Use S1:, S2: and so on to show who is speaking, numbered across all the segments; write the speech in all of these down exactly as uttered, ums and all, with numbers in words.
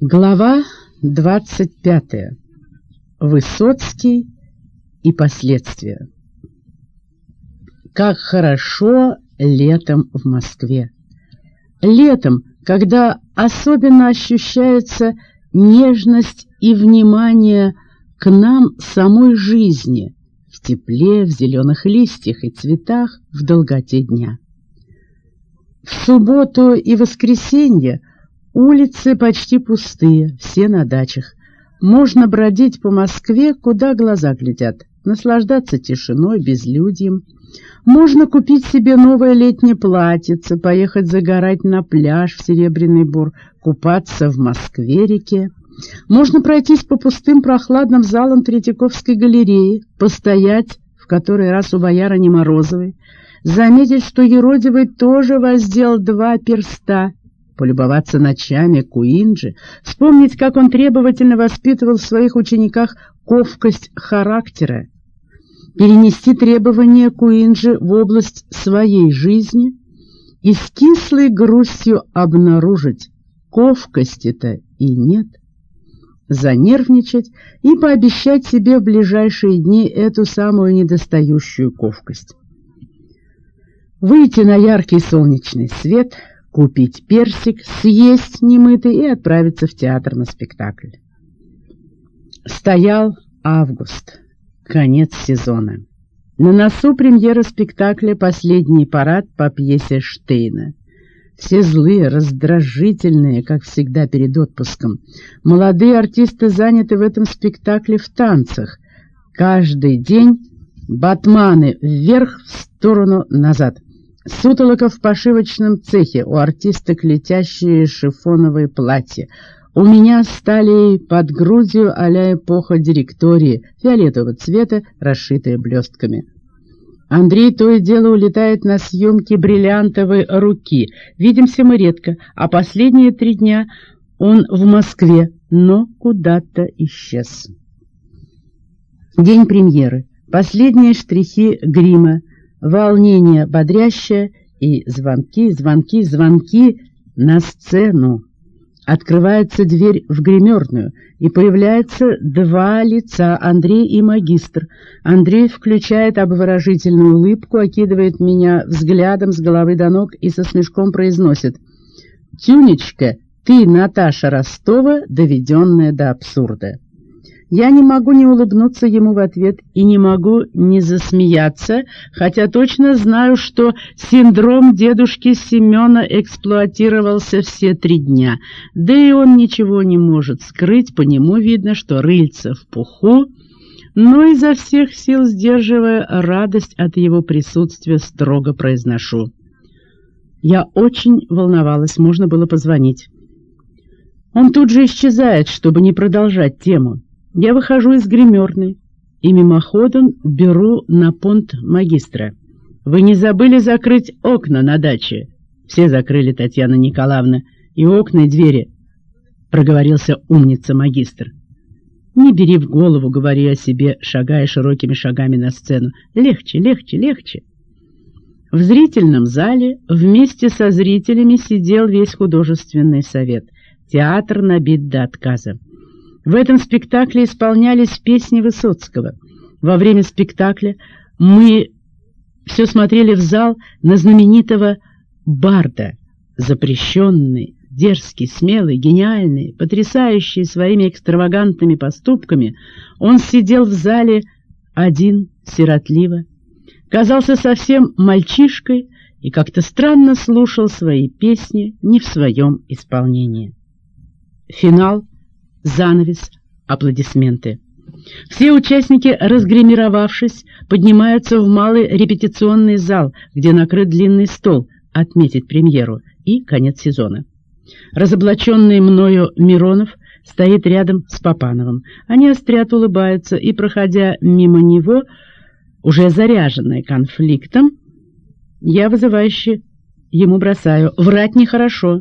S1: Глава двадцать пятая. Высоцкий и последствия. Как хорошо летом в Москве. Летом, когда особенно ощущается нежность и внимание к нам самой жизни, в тепле, в зеленых листьях и цветах, в долготе дня. В субботу и воскресенье улицы почти пустые, все на дачах. Можно бродить по Москве, куда глаза глядят, наслаждаться тишиной, безлюдьем. Можно купить себе новое летнее платьице, поехать загорать на пляж в Серебряный Бор, купаться в Москве-реке. Можно пройтись по пустым прохладным залам Третьяковской галереи, постоять в который раз у боярыни Морозовой, заметить, что Еродивый тоже воздел два перста, полюбоваться ночами Куинджи, вспомнить, как он требовательно воспитывал в своих учениках ковкость характера, перенести требования Куинджи в область своей жизни и с кислой грустью обнаружить, ковкости-то и нет, занервничать и пообещать себе в ближайшие дни эту самую недостающую ковкость. Выйти на яркий солнечный свет, купить персик, съесть немытый и отправиться в театр на спектакль. Стоял август, конец сезона. На носу премьера спектакля «Последний парад» по пьесе Штейна. Все злые, раздражительные, как всегда перед отпуском. Молодые артисты заняты в этом спектакле в танцах. Каждый день батманы вверх, в сторону, назад. Сутолока в пошивочном цехе, у артисток летящие шифоновые платья. У меня стали под грудью а-ля эпоха директории, фиолетового цвета, расшитые блестками. Андрей то и дело улетает на съемки бриллиантовой руки. Видимся мы редко, а последние три дня он в Москве, но куда-то исчез. День премьеры. Последние штрихи грима. Волнение бодрящее и звонки, звонки, звонки на сцену. Открывается дверь в гримерную, и появляются два лица, Андрей и магистр. Андрей включает обворожительную улыбку, окидывает меня взглядом с головы до ног и со смешком произносит: «Тюнечка, ты Наташа Ростова, доведенная до абсурда». Я не могу не улыбнуться ему в ответ и не могу не засмеяться, хотя точно знаю, что синдром дедушки Семена эксплуатировался все три дня. Да и он ничего не может скрыть, по нему видно, что рыльце в пуху, но изо всех сил, сдерживая радость от его присутствия, строго произношу: «Я очень волновалась, можно было позвонить». Он тут же исчезает, чтобы не продолжать тему. Я выхожу из гримерной и мимоходом беру на понт магистра. «Вы не забыли закрыть окна на даче?» «Все закрыли, Татьяна Николаевна, и окна, и двери», — проговорился умница магистр. «Не бери в голову», — говорю я себе, шагая широкими шагами на сцену. «Легче, легче, легче». В зрительном зале вместе со зрителями сидел весь художественный совет. Театр набит до отказа. В этом спектакле исполнялись песни Высоцкого. Во время спектакля мы все смотрели в зал на знаменитого барда, запрещенный, дерзкий, смелый, гениальный, потрясающий своими экстравагантными поступками. Он сидел в зале один, сиротливо, казался совсем мальчишкой и как-то странно слушал свои песни не в своем исполнении. Финал. Занавес, аплодисменты. Все участники, разгримировавшись, поднимаются в малый репетиционный зал, где накрыт длинный стол, отметить премьеру, и конец сезона. Разоблаченный мною Миронов стоит рядом с Папановым. Они острят, улыбаются, и, проходя мимо него, уже заряженный конфликтом, я вызывающе ему бросаю: «Врать нехорошо».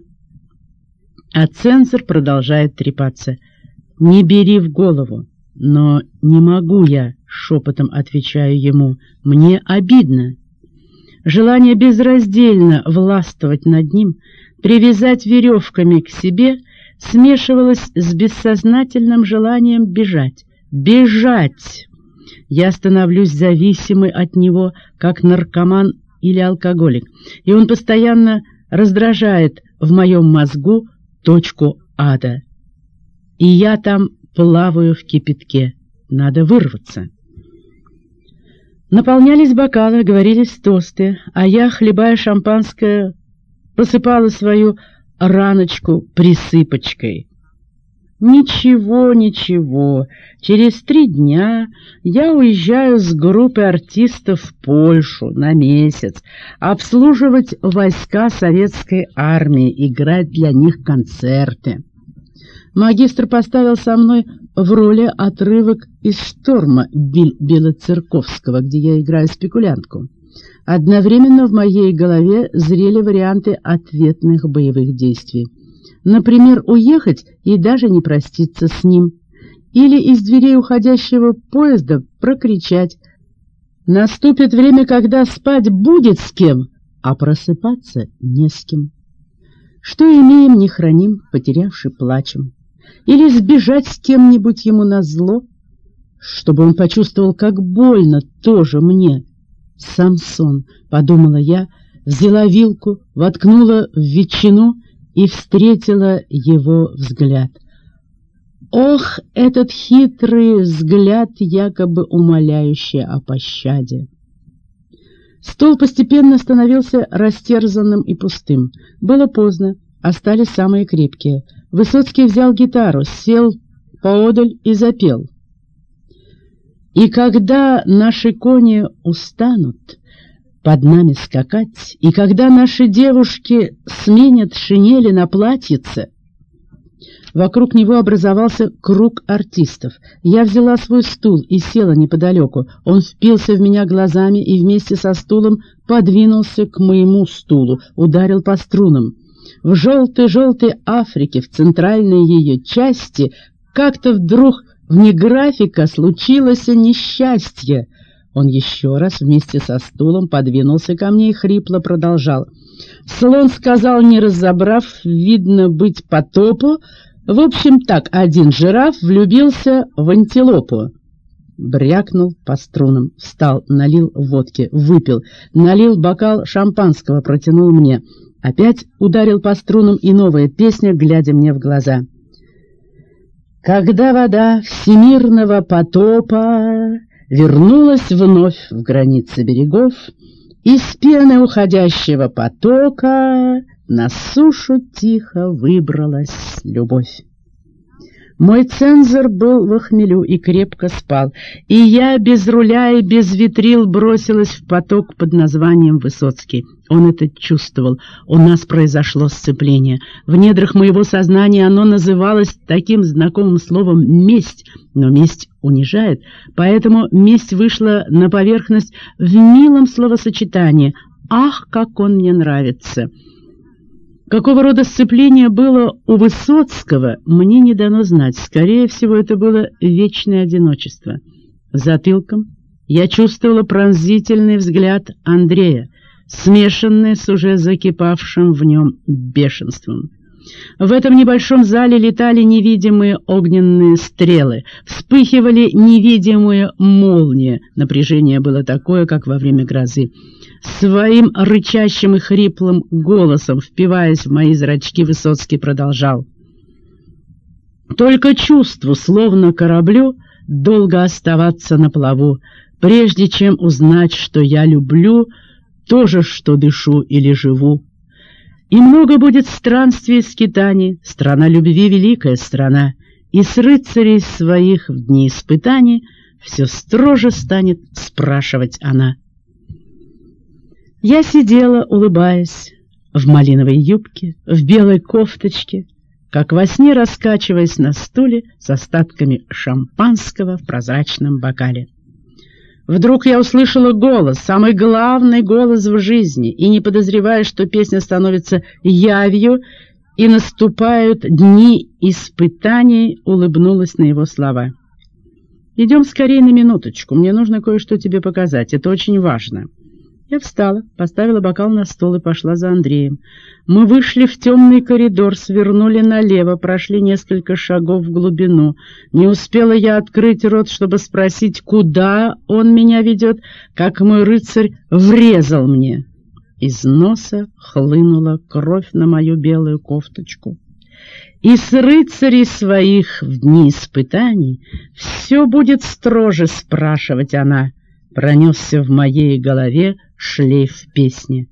S1: А цензор продолжает трепаться: «Не бери в голову». «Но не могу я», — шепотом отвечаю ему, — «мне обидно». Желание безраздельно властвовать над ним, привязать веревками к себе, смешивалось с бессознательным желанием бежать. Бежать! Я становлюсь зависимой от него, как наркоман или алкоголик, и он постоянно раздражает в моем мозгу точку ада. И я там плаваю в кипятке. Надо вырваться. Наполнялись бокалы, говорились тосты, а я, хлебая шампанское, посыпала свою раночку присыпочкой. Ничего, ничего, через три дня я уезжаю с группой артистов в Польшу на месяц, обслуживать войска советской армии, играть для них концерты. Магистр поставил со мной в роли отрывок из «Шторма» Белоцерковского, где я играю спекулянтку. Одновременно в моей голове зрели варианты ответных боевых действий. Например, уехать и даже не проститься с ним. Или из дверей уходящего поезда прокричать: «Наступит время, когда спать будет с кем, а просыпаться не с кем. Что имеем, не храним, потерявши плачем». Или сбежать с кем-нибудь ему назло, чтобы он почувствовал, как больно тоже мне. «Самсон», — подумала я, взяла вилку, воткнула в ветчину и встретила его взгляд. Ох, этот хитрый взгляд, якобы умоляющий о пощаде. Стол постепенно становился растерзанным и пустым. Было поздно, остались самые крепкие. Высоцкий взял гитару, сел поодаль и запел. «И когда наши кони устанут под нами скакать, и когда наши девушки сменят шинели на платьице...» Вокруг него образовался круг артистов. Я взяла свой стул и села неподалеку. Он впился в меня глазами и вместе со стулом подвинулся к моему стулу, ударил по струнам. В желтой-желтой Африке, в центральной ее части, как-то вдруг вне графика случилось несчастье. Он еще раз вместе со стулом подвинулся ко мне и хрипло продолжал. Слон сказал, не разобрав, видно быть потопу. В общем так, один жираф влюбился в антилопу. Брякнул по струнам, встал, налил водки, выпил, налил бокал шампанского, протянул мне. Опять ударил по струнам, и новая песня, глядя мне в глаза. Когда вода всемирного потопа вернулась вновь в границы берегов, из пены уходящего потока на сушу тихо выбралась любовь. Мой цензор был в хмелю и крепко спал, и я без руля и без витрил бросилась в поток под названием Высоцкий. Он это чувствовал. У нас произошло сцепление. В недрах моего сознания оно называлось таким знакомым словом «месть», но месть унижает, поэтому месть вышла на поверхность в милом словосочетании «Ах, как он мне нравится!». Какого рода сцепление было у Высоцкого, мне не дано знать. Скорее всего, это было вечное одиночество. Затылком я чувствовала пронзительный взгляд Андрея, смешанный с уже закипавшим в нем бешенством. В этом небольшом зале летали невидимые огненные стрелы, вспыхивали невидимые молнии. Напряжение было такое, как во время грозы. Своим рычащим и хриплым голосом, впиваясь в мои зрачки, Высоцкий продолжал. «Только чувству, словно кораблю, долго оставаться на плаву, прежде чем узнать, что я люблю то же, что дышу или живу. И много будет странствий и скитаний, страна любви — великая страна, и с рыцарей своих в дни испытаний все строже станет спрашивать она». Я сидела, улыбаясь, в малиновой юбке, в белой кофточке, как во сне раскачиваясь на стуле с остатками шампанского в прозрачном бокале. Вдруг я услышала голос, самый главный голос в жизни, и, не подозревая, что песня становится явью и наступают дни испытаний, улыбнулась на его слова. «Идем скорее на минуточку, мне нужно кое-что тебе показать, это очень важно». Я встала, поставила бокал на стол и пошла за Андреем. Мы вышли в темный коридор, свернули налево, прошли несколько шагов в глубину. Не успела я открыть рот, чтобы спросить, куда он меня ведет, как мой рыцарь врезал мне. Из носа хлынула кровь на мою белую кофточку. И с рыцарей своих в дни испытаний все будет строже спрашивать она. Пронесся в моей голове шлейф песни.